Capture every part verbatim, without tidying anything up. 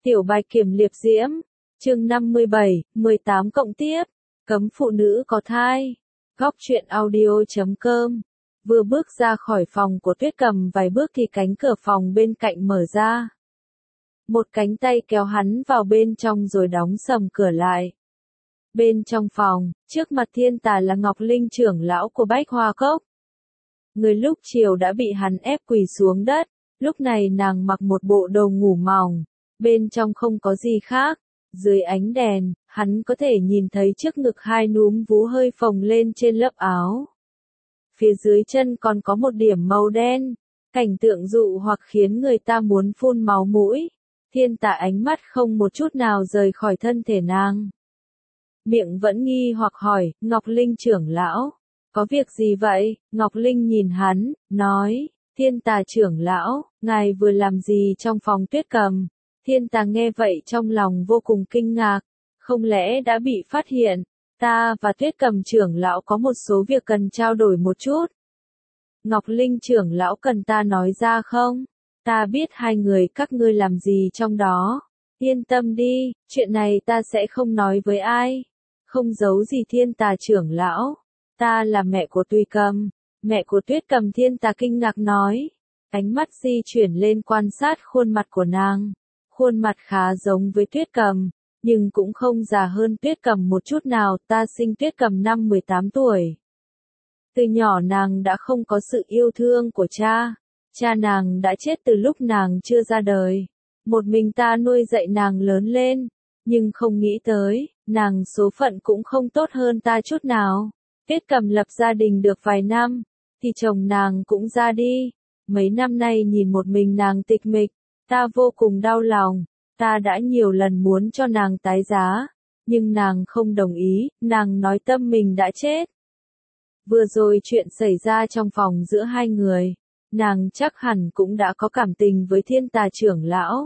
Tiểu Bạch Kiểm Liệp Diễm, chương năm mươi bảy, mười tám cộng tiếp, cấm phụ nữ có thai. Góc truyện audio chấm com. Vừa bước ra khỏi phòng của Tuyết Cầm vài bước thì cánh cửa phòng bên cạnh mở ra. Một cánh tay kéo hắn vào bên trong rồi đóng sầm cửa lại. Bên trong phòng, trước mặt Thiên Tà là Ngọc Linh trưởng lão của Bách Hoa Cốc. Người lúc chiều đã bị hắn ép quỳ xuống đất, lúc này nàng mặc một bộ đồ ngủ mỏng, bên trong không có gì khác. Dưới ánh đèn, hắn có thể nhìn thấy trước ngực hai núm vú hơi phồng lên trên lớp áo. Phía dưới chân còn có một điểm màu đen, cảnh tượng dụ hoặc khiến người ta muốn phun máu mũi. Thiên Tà ánh mắt không một chút nào rời khỏi thân thể nàng. Miệng vẫn nghi hoặc hỏi, Ngọc Linh trưởng lão, có việc gì vậy? Ngọc Linh nhìn hắn, nói, Thiên Tà trưởng lão, ngài vừa làm gì trong phòng Tuyết Cầm? Thiên Tà nghe vậy trong lòng vô cùng kinh ngạc, không lẽ đã bị phát hiện, ta và Tuyết Cầm trưởng lão có một số việc cần trao đổi một chút. Ngọc Linh trưởng lão cần ta nói ra không? Ta biết hai người các ngươi làm gì trong đó. Yên tâm đi, chuyện này ta sẽ không nói với ai. Không giấu gì Thiên Tà trưởng lão. Ta là mẹ của Tùy Cầm. Mẹ của Tuyết Cầm. Thiên Tà kinh ngạc nói. Ánh mắt di chuyển lên quan sát khuôn mặt của nàng. Khuôn mặt khá giống với Tuyết Cầm, nhưng cũng không già hơn Tuyết Cầm một chút nào. Ta sinh Tuyết Cầm năm mười tám tuổi. Từ nhỏ nàng đã không có sự yêu thương của cha. Cha nàng đã chết từ lúc nàng chưa ra đời. Một mình ta nuôi dạy nàng lớn lên. Nhưng không nghĩ tới, nàng số phận cũng không tốt hơn ta chút nào. Tuyết Cầm lập gia đình được vài năm, thì chồng nàng cũng ra đi. Mấy năm nay nhìn một mình nàng tịch mịch, ta vô cùng đau lòng. Ta đã nhiều lần muốn cho nàng tái giá, nhưng nàng không đồng ý, nàng nói tâm mình đã chết. Vừa rồi chuyện xảy ra trong phòng giữa hai người, nàng chắc hẳn cũng đã có cảm tình với Thiên Tà trưởng lão.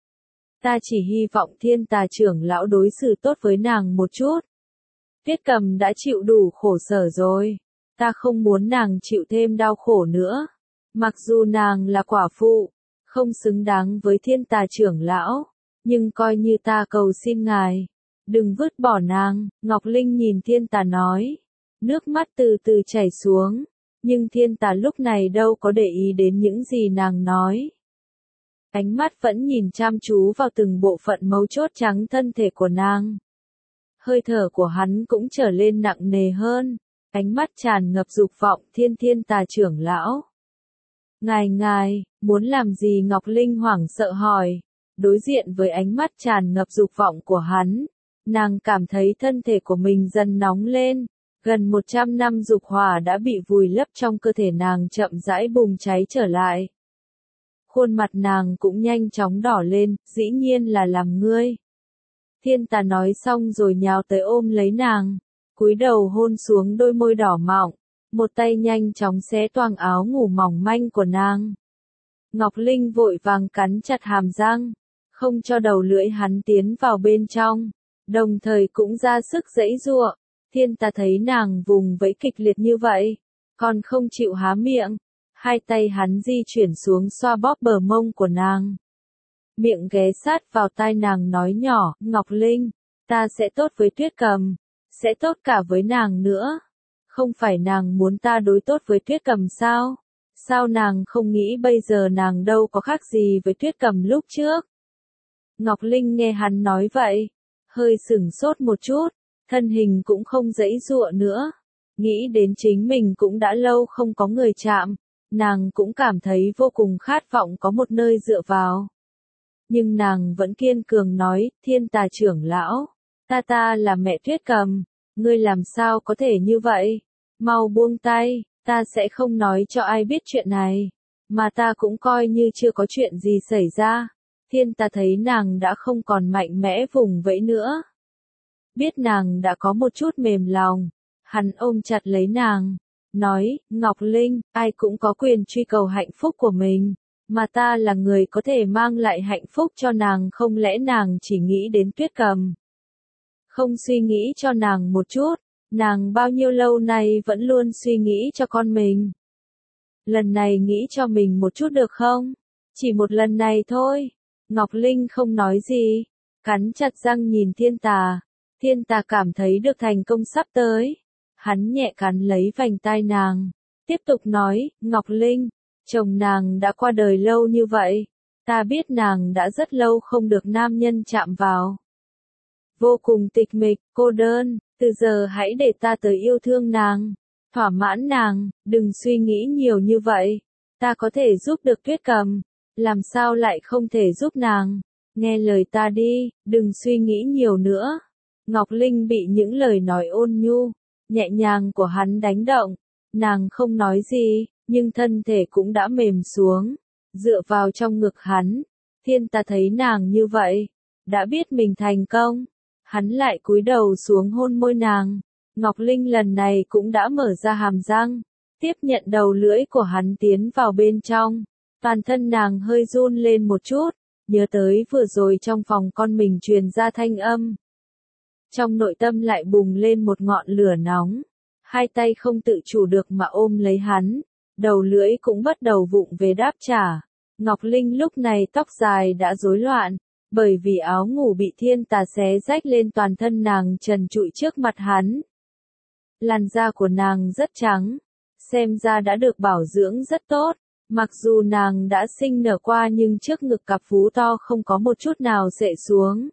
Ta chỉ hy vọng Thiên Tà trưởng lão đối xử tốt với nàng một chút. Tuyết Cầm đã chịu đủ khổ sở rồi, ta không muốn nàng chịu thêm đau khổ nữa. Mặc dù nàng là quả phụ, không xứng đáng với Thiên Tà trưởng lão, nhưng coi như ta cầu xin ngài, đừng vứt bỏ nàng. Ngọc Linh nhìn Thiên Tà nói, nước mắt từ từ chảy xuống, nhưng Thiên Tà lúc này đâu có để ý đến những gì nàng nói. Ánh mắt vẫn nhìn chăm chú vào từng bộ phận mấu chốt trắng thân thể của nàng. Hơi thở của hắn cũng trở lên nặng nề hơn, ánh mắt tràn ngập dục vọng. Thiên Thiên Tà trưởng lão, ngài ngài, muốn làm gì? Ngọc Linh hoảng sợ hỏi. Đối diện với ánh mắt tràn ngập dục vọng của hắn, nàng cảm thấy thân thể của mình dần nóng lên. Gần một trăm năm dục hỏa đã bị vùi lấp trong cơ thể nàng chậm rãi bùng cháy trở lại. Khuôn mặt nàng cũng nhanh chóng đỏ lên, dĩ nhiên là làm ngươi. Thiên Tà nói xong rồi nhào tới ôm lấy nàng, cúi đầu hôn xuống đôi môi đỏ mọng, một tay nhanh chóng xé toang áo ngủ mỏng manh của nàng. Ngọc Linh vội vàng cắn chặt hàm răng, không cho đầu lưỡi hắn tiến vào bên trong, đồng thời cũng ra sức giãy giụa. Thiên Tà thấy nàng vùng vẫy kịch liệt như vậy, còn không chịu há miệng, hai tay hắn di chuyển xuống xoa bóp bờ mông của nàng. Miệng ghé sát vào tai nàng nói nhỏ, Ngọc Linh, ta sẽ tốt với Tuyết Cầm, sẽ tốt cả với nàng nữa. Không phải nàng muốn ta đối tốt với Tuyết Cầm sao? Sao nàng không nghĩ bây giờ nàng đâu có khác gì với Tuyết Cầm lúc trước? Ngọc Linh nghe hắn nói vậy, hơi sửng sốt một chút, thân hình cũng không giãy giụa nữa. Nghĩ đến chính mình cũng đã lâu không có người chạm, nàng cũng cảm thấy vô cùng khát vọng có một nơi dựa vào. Nhưng nàng vẫn kiên cường nói, Thiên Tà trưởng lão, ta ta là mẹ Tuyết Cầm, ngươi làm sao có thể như vậy? Mau buông tay, ta sẽ không nói cho ai biết chuyện này, mà ta cũng coi như chưa có chuyện gì xảy ra. Thiên Tà thấy nàng đã không còn mạnh mẽ vùng vẫy nữa, biết nàng đã có một chút mềm lòng, hắn ôm chặt lấy nàng, nói, Ngọc Linh, ai cũng có quyền truy cầu hạnh phúc của mình, mà ta là người có thể mang lại hạnh phúc cho nàng. Không lẽ nàng chỉ nghĩ đến Tuyết Cầm, không suy nghĩ cho nàng một chút? Nàng bao nhiêu lâu nay vẫn luôn suy nghĩ cho con mình. Lần này nghĩ cho mình một chút được không? Chỉ một lần này thôi. Ngọc Linh không nói gì, cắn chặt răng nhìn thiên tà. Thiên tà cảm thấy được thành công sắp tới. Hắn nhẹ cắn lấy vành tai nàng, tiếp tục nói, Ngọc Linh, chồng nàng đã qua đời lâu như vậy. Ta biết nàng đã rất lâu không được nam nhân chạm vào. Vô cùng tịch mịch, cô đơn, từ giờ hãy để ta tới yêu thương nàng, thỏa mãn nàng, đừng suy nghĩ nhiều như vậy. Ta có thể giúp được Tuyết Cầm, làm sao lại không thể giúp nàng, nghe lời ta đi, đừng suy nghĩ nhiều nữa. Ngọc Linh bị những lời nói ôn nhu, nhẹ nhàng của hắn đánh động, nàng không nói gì, nhưng thân thể cũng đã mềm xuống, dựa vào trong ngực hắn. Thiên tà thấy nàng như vậy, đã biết mình thành công, hắn lại cúi đầu xuống hôn môi nàng. Ngọc Linh lần này cũng đã mở ra hàm răng, tiếp nhận đầu lưỡi của hắn tiến vào bên trong, toàn thân nàng hơi run lên một chút, nhớ tới vừa rồi trong phòng con mình truyền ra thanh âm. Trong nội tâm lại bùng lên một ngọn lửa nóng, hai tay không tự chủ được mà ôm lấy hắn, đầu lưỡi cũng bắt đầu vụng về đáp trả. Ngọc Linh lúc này tóc dài đã rối loạn, bởi vì áo ngủ bị thiên tà xé rách lên toàn thân nàng trần trụi trước mặt hắn. Làn da của nàng rất trắng, xem ra đã được bảo dưỡng rất tốt, mặc dù nàng đã sinh nở qua nhưng trước ngực cặp vú to không có một chút nào xệ xuống,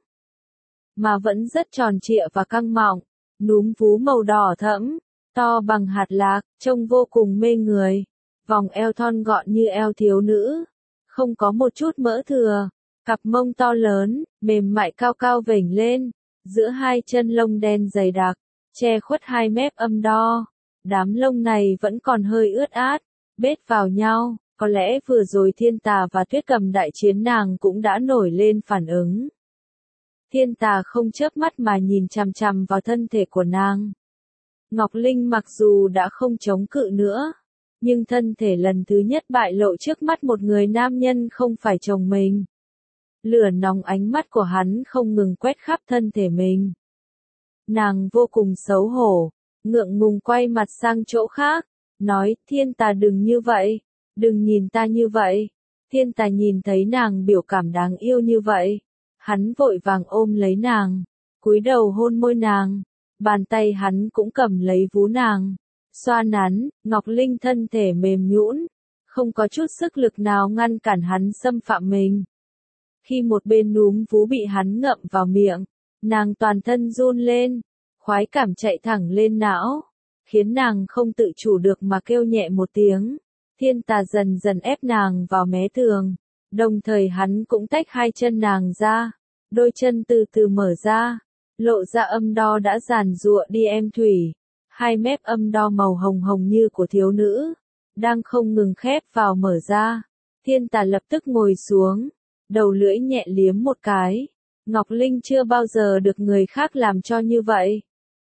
mà vẫn rất tròn trịa và căng mọng, núm vú màu đỏ thẫm, to bằng hạt lạc, trông vô cùng mê người, vòng eo thon gọn như eo thiếu nữ, không có một chút mỡ thừa, cặp mông to lớn, mềm mại cao cao vểnh lên, giữa hai chân lông đen dày đặc, che khuất hai mép âm đo, đám lông này vẫn còn hơi ướt át, bết vào nhau, có lẽ vừa rồi thiên tà và Tuyết Cầm đại chiến nàng cũng đã nổi lên phản ứng. Thiên tà không chớp mắt mà nhìn chằm chằm vào thân thể của nàng. Ngọc Linh mặc dù đã không chống cự nữa, nhưng thân thể lần thứ nhất bại lộ trước mắt một người nam nhân không phải chồng mình. Lửa nóng ánh mắt của hắn không ngừng quét khắp thân thể mình. Nàng vô cùng xấu hổ, ngượng ngùng quay mặt sang chỗ khác, nói, thiên tà đừng như vậy, đừng nhìn ta như vậy. Thiên tà nhìn thấy nàng biểu cảm đáng yêu như vậy, hắn vội vàng ôm lấy nàng, cúi đầu hôn môi nàng, bàn tay hắn cũng cầm lấy vú nàng, xoa nắn. Ngọc Linh thân thể mềm nhũn, không có chút sức lực nào ngăn cản hắn xâm phạm mình. Khi một bên núm vú bị hắn ngậm vào miệng, nàng toàn thân run lên, khoái cảm chạy thẳng lên não, khiến nàng không tự chủ được mà kêu nhẹ một tiếng. Thiên tà dần dần ép nàng vào mé tường, đồng thời hắn cũng tách hai chân nàng ra, đôi chân từ từ mở ra, lộ ra âm đo đã giàn giụa đi em thủy, hai mép âm đo màu hồng hồng như của thiếu nữ, đang không ngừng khép vào mở ra. Thiên tà lập tức ngồi xuống, đầu lưỡi nhẹ liếm một cái. Ngọc Linh chưa bao giờ được người khác làm cho như vậy.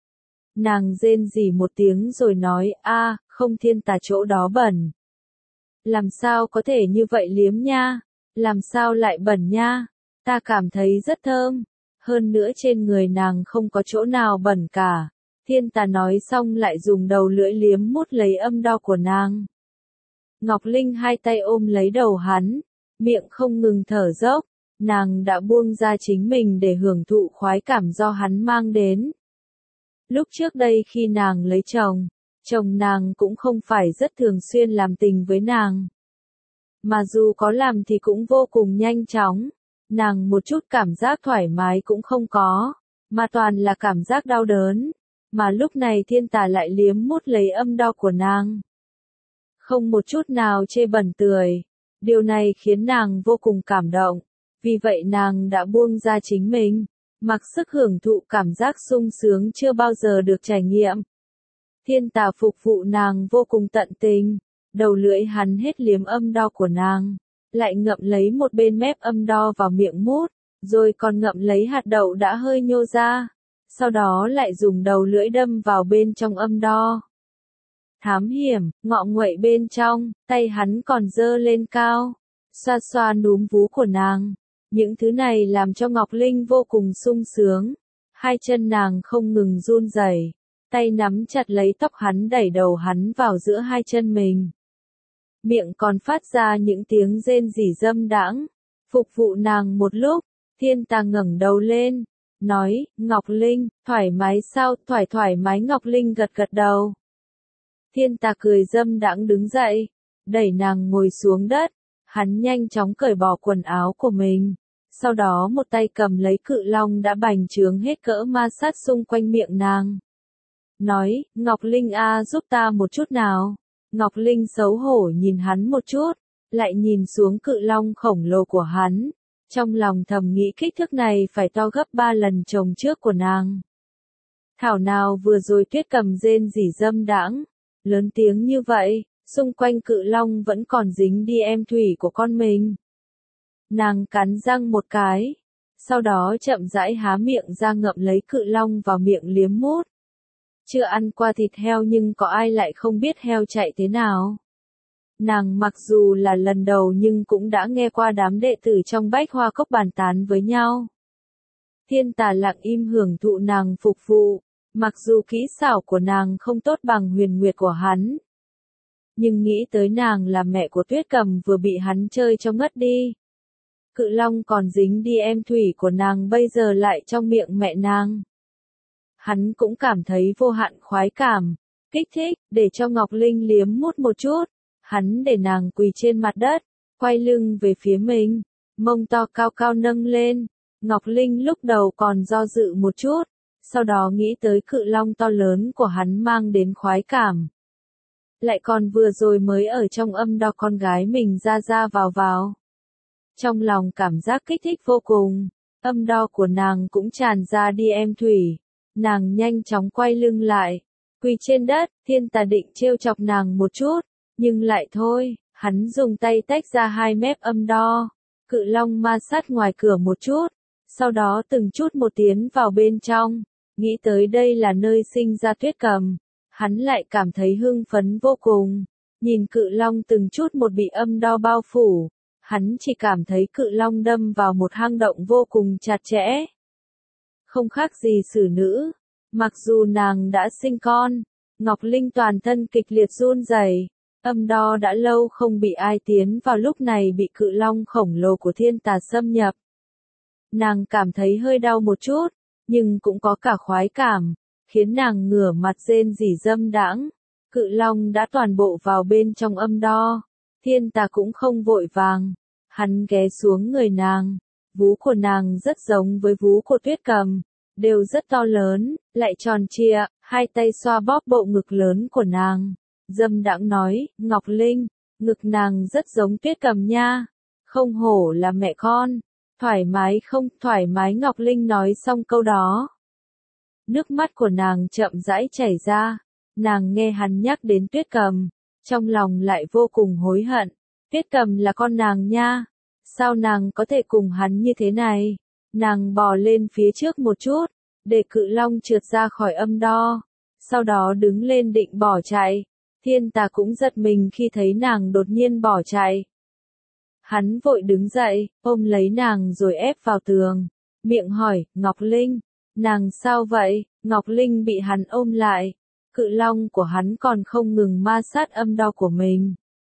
Nàng rên rỉ một tiếng rồi nói, a, không, thiên tà chỗ đó bẩn. Làm sao có thể như vậy liếm nha, làm sao lại bẩn nha, ta cảm thấy rất thơm, hơn nữa trên người nàng không có chỗ nào bẩn cả. Thiên tà nói xong lại dùng đầu lưỡi liếm mút lấy âm đo của nàng. Ngọc Linh hai tay ôm lấy đầu hắn, miệng không ngừng thở dốc, nàng đã buông ra chính mình để hưởng thụ khoái cảm do hắn mang đến. Lúc trước đây khi nàng lấy chồng, chồng nàng cũng không phải rất thường xuyên làm tình với nàng. Mà dù có làm thì cũng vô cùng nhanh chóng, nàng một chút cảm giác thoải mái cũng không có, mà toàn là cảm giác đau đớn. Mà lúc này thiên tà lại liếm mút lấy âm đo của nàng. Không một chút nào chê bẩn tươi. Điều này khiến nàng vô cùng cảm động. Vì vậy nàng đã buông ra chính mình, mặc sức hưởng thụ cảm giác sung sướng chưa bao giờ được trải nghiệm. Thiên tà phục vụ nàng vô cùng tận tình. Đầu lưỡi hắn hết liếm âm đo của nàng, lại ngậm lấy một bên mép âm đo vào miệng mút, rồi còn ngậm lấy hạt đậu đã hơi nhô ra. Sau đó lại dùng đầu lưỡi đâm vào bên trong âm đo. Thám hiểm, ngọ nguậy bên trong, tay hắn còn giơ lên cao, xoa xoa núm vú của nàng. Những thứ này làm cho Ngọc Linh vô cùng sung sướng. Hai chân nàng không ngừng run rẩy, tay nắm chặt lấy tóc hắn đẩy đầu hắn vào giữa hai chân mình. Miệng còn phát ra những tiếng rên rỉ dâm đãng. Phục vụ nàng một lúc, Thiên Tà ngẩng đầu lên, nói, Ngọc Linh, thoải mái sao, thoải thoải mái Ngọc Linh gật gật đầu. Thiên Tà cười dâm đãng đứng dậy, đẩy nàng ngồi xuống đất, hắn nhanh chóng cởi bỏ quần áo của mình, sau đó một tay cầm lấy cự long đã bành trướng hết cỡ ma sát xung quanh miệng nàng. Nói, Ngọc Linh a giúp ta một chút nào. Ngọc Linh xấu hổ nhìn hắn một chút, lại nhìn xuống cự long khổng lồ của hắn, trong lòng thầm nghĩ kích thước này phải to gấp ba lần chồng trước của nàng. Thảo nào vừa rồi Tuyết Cầm rên rỉ dâm đãng, lớn tiếng như vậy, xung quanh cự long vẫn còn dính đi em thủy của con mình. Nàng cắn răng một cái, sau đó chậm rãi há miệng ra ngậm lấy cự long vào miệng liếm mút. Chưa ăn qua thịt heo nhưng có ai lại không biết heo chạy thế nào. Nàng mặc dù là lần đầu nhưng cũng đã nghe qua đám đệ tử trong Bách Hoa Cốc bàn tán với nhau. Thiên Tà lặng im hưởng thụ nàng phục vụ, mặc dù kỹ xảo của nàng không tốt bằng Huyền Nguyệt của hắn. Nhưng nghĩ tới nàng là mẹ của Tuyết Cầm vừa bị hắn chơi cho ngất đi. Cự long còn dính đi em thủy của nàng bây giờ lại trong miệng mẹ nàng. Hắn cũng cảm thấy vô hạn khoái cảm, kích thích, để cho Ngọc Linh liếm mút một chút. Hắn để nàng quỳ trên mặt đất, quay lưng về phía mình, mông to cao cao nâng lên. Ngọc Linh lúc đầu còn do dự một chút, sau đó nghĩ tới cự long to lớn của hắn mang đến khoái cảm. Lại còn vừa rồi mới ở trong âm đo con gái mình ra ra vào vào. Trong lòng cảm giác kích thích vô cùng, âm đo của nàng cũng tràn ra đi em thủy. Nàng nhanh chóng quay lưng lại, quỳ trên đất, Thiên Tà định trêu chọc nàng một chút, nhưng lại thôi, hắn dùng tay tách ra hai mép âm đo, cự long ma sát ngoài cửa một chút, sau đó từng chút một tiến vào bên trong, nghĩ tới đây là nơi sinh ra Tuyết Cầm, hắn lại cảm thấy hưng phấn vô cùng, nhìn cự long từng chút một bị âm đo bao phủ, hắn chỉ cảm thấy cự long đâm vào một hang động vô cùng chặt chẽ. Không khác gì xử nữ, mặc dù nàng đã sinh con, Ngọc Linh toàn thân kịch liệt run rẩy, âm đo đã lâu không bị ai tiến vào lúc này bị cự long khổng lồ của Thiên Tà xâm nhập. Nàng cảm thấy hơi đau một chút, nhưng cũng có cả khoái cảm, khiến nàng ngửa mặt rên rỉ dâm đãng. Cự long đã toàn bộ vào bên trong âm đo, Thiên Tà cũng không vội vàng, hắn ghé xuống người nàng. Vú của nàng rất giống với vú của Tuyết Cầm, đều rất to lớn, lại tròn trịa, hai tay xoa bóp bộ ngực lớn của nàng. Dâm đãng nói, Ngọc Linh, ngực nàng rất giống Tuyết Cầm nha, không hổ là mẹ con, thoải mái không, thoải mái Ngọc Linh nói xong câu đó. Nước mắt của nàng chậm rãi chảy ra, nàng nghe hắn nhắc đến Tuyết Cầm, trong lòng lại vô cùng hối hận, Tuyết Cầm là con nàng nha. Sao nàng có thể cùng hắn như thế này? Nàng bò lên phía trước một chút, để cự long trượt ra khỏi âm đo, sau đó đứng lên định bỏ chạy. Thiên Tà cũng giật mình khi thấy nàng đột nhiên bỏ chạy. Hắn vội đứng dậy, ôm lấy nàng rồi ép vào tường, miệng hỏi, Ngọc Linh, nàng sao vậy? Ngọc Linh bị hắn ôm lại, cự long của hắn còn không ngừng ma sát âm đo của mình.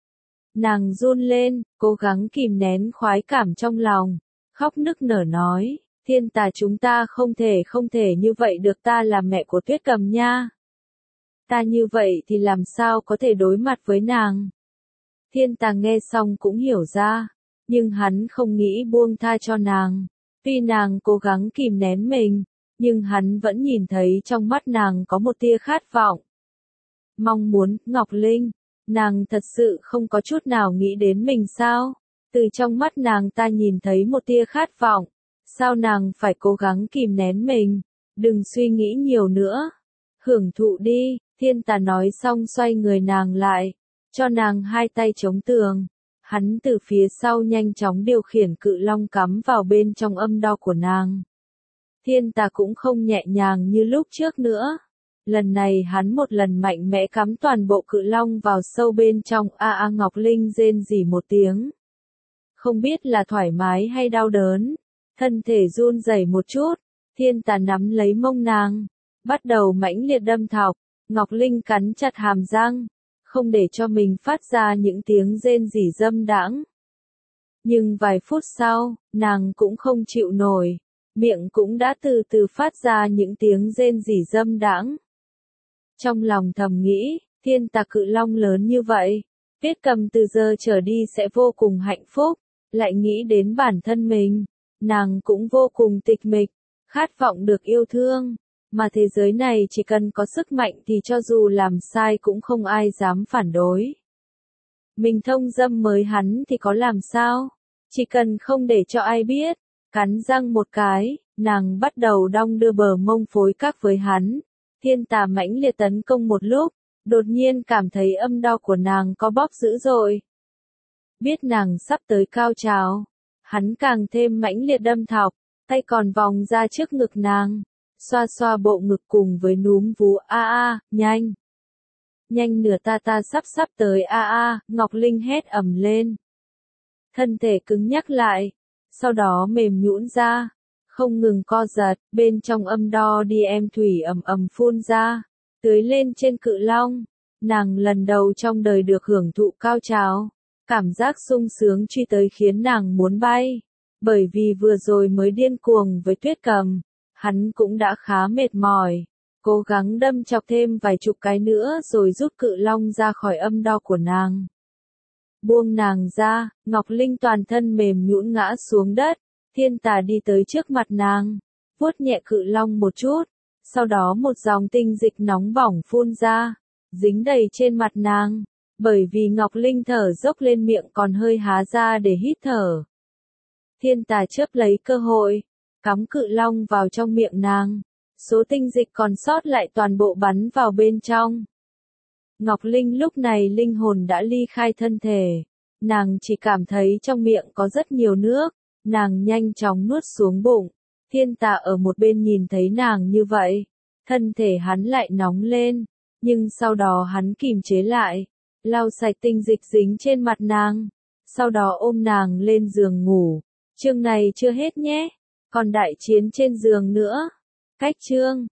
Nàng run lên, cố gắng kìm nén khoái cảm trong lòng, khóc nức nở nói, Thiên Tà chúng ta không thể không thể như vậy được, ta là mẹ của Tuyết Cầm nha. Ta như vậy thì làm sao có thể đối mặt với nàng? Thiên Tà nghe xong cũng hiểu ra, nhưng hắn không nghĩ buông tha cho nàng. Tuy nàng cố gắng kìm nén mình, nhưng hắn vẫn nhìn thấy trong mắt nàng có một tia khát vọng. Mong muốn, Ngọc Linh. Nàng thật sự không có chút nào nghĩ đến mình sao? Từ trong mắt nàng ta nhìn thấy một tia khát vọng. Sao nàng phải cố gắng kìm nén mình? Đừng suy nghĩ nhiều nữa. Hưởng thụ đi, Thiên Tà nói xong xoay người nàng lại, cho nàng hai tay chống tường. Hắn từ phía sau nhanh chóng điều khiển cự long cắm vào bên trong âm đo của nàng. Thiên Tà cũng không nhẹ nhàng như lúc trước nữa. Lần này hắn một lần mạnh mẽ cắm toàn bộ cự long vào sâu bên trong. A a Ngọc Linh rên rỉ một tiếng. Không biết là thoải mái hay đau đớn. Thân thể run rẩy một chút. Thiên Tà nắm lấy mông nàng, bắt đầu mãnh liệt đâm thọc. Ngọc Linh cắn chặt hàm răng, không để cho mình phát ra những tiếng rên rỉ dâm đãng. Nhưng vài phút sau, nàng cũng không chịu nổi, miệng cũng đã từ từ phát ra những tiếng rên rỉ dâm đãng. Trong lòng thầm nghĩ, thiên tà cự long lớn như vậy, Tuyết Cầm từ giờ trở đi sẽ vô cùng hạnh phúc, lại nghĩ đến bản thân mình, nàng cũng vô cùng tịch mịch, khát vọng được yêu thương, mà thế giới này chỉ cần có sức mạnh thì cho dù làm sai cũng không ai dám phản đối. Mình thông dâm mới hắn thì có làm sao? Chỉ cần không để cho ai biết, cắn răng một cái, nàng bắt đầu đong đưa bờ mông phối các với hắn. Thiên tà mãnh liệt tấn công một lúc, đột nhiên cảm thấy âm đau của nàng có bóp dữ dội. Biết nàng sắp tới cao trào, hắn càng thêm mãnh liệt đâm thọc, tay còn vòng ra trước ngực nàng, xoa xoa bộ ngực cùng với núm vú. A a, nhanh. Nhanh nửa ta ta sắp sắp tới. A a, Ngọc Linh hét ầm lên. Thân thể cứng nhắc lại, sau đó mềm nhũn ra, không ngừng co giật, bên trong âm đo đi em thủy ầm ầm phun ra, tưới lên trên cự long. Nàng lần đầu trong đời được hưởng thụ cao trào, cảm giác sung sướng truy tới khiến nàng muốn bay, bởi vì vừa rồi mới điên cuồng với Tuyết Cầm, hắn cũng đã khá mệt mỏi, cố gắng đâm chọc thêm vài chục cái nữa rồi rút cự long ra khỏi âm đo của nàng. Buông nàng ra, Ngọc Linh toàn thân mềm nhũn ngã xuống đất, thiên tà đi tới trước mặt nàng, vuốt nhẹ cự long một chút, sau đó một dòng tinh dịch nóng bỏng phun ra, dính đầy trên mặt nàng, bởi vì Ngọc Linh thở dốc lên miệng còn hơi há ra để hít thở. Thiên tà chớp lấy cơ hội, cắm cự long vào trong miệng nàng, số tinh dịch còn sót lại toàn bộ bắn vào bên trong. Ngọc Linh lúc này linh hồn đã ly khai thân thể, nàng chỉ cảm thấy trong miệng có rất nhiều nước, nàng nhanh chóng nuốt xuống bụng. Thiên tà ở một bên nhìn thấy nàng như vậy, thân thể hắn lại nóng lên, nhưng sau đó hắn kìm chế lại, lau sạch tinh dịch dính trên mặt nàng, sau đó ôm nàng lên giường ngủ. Chương này chưa hết nhé, còn đại chiến trên giường nữa. Cách chương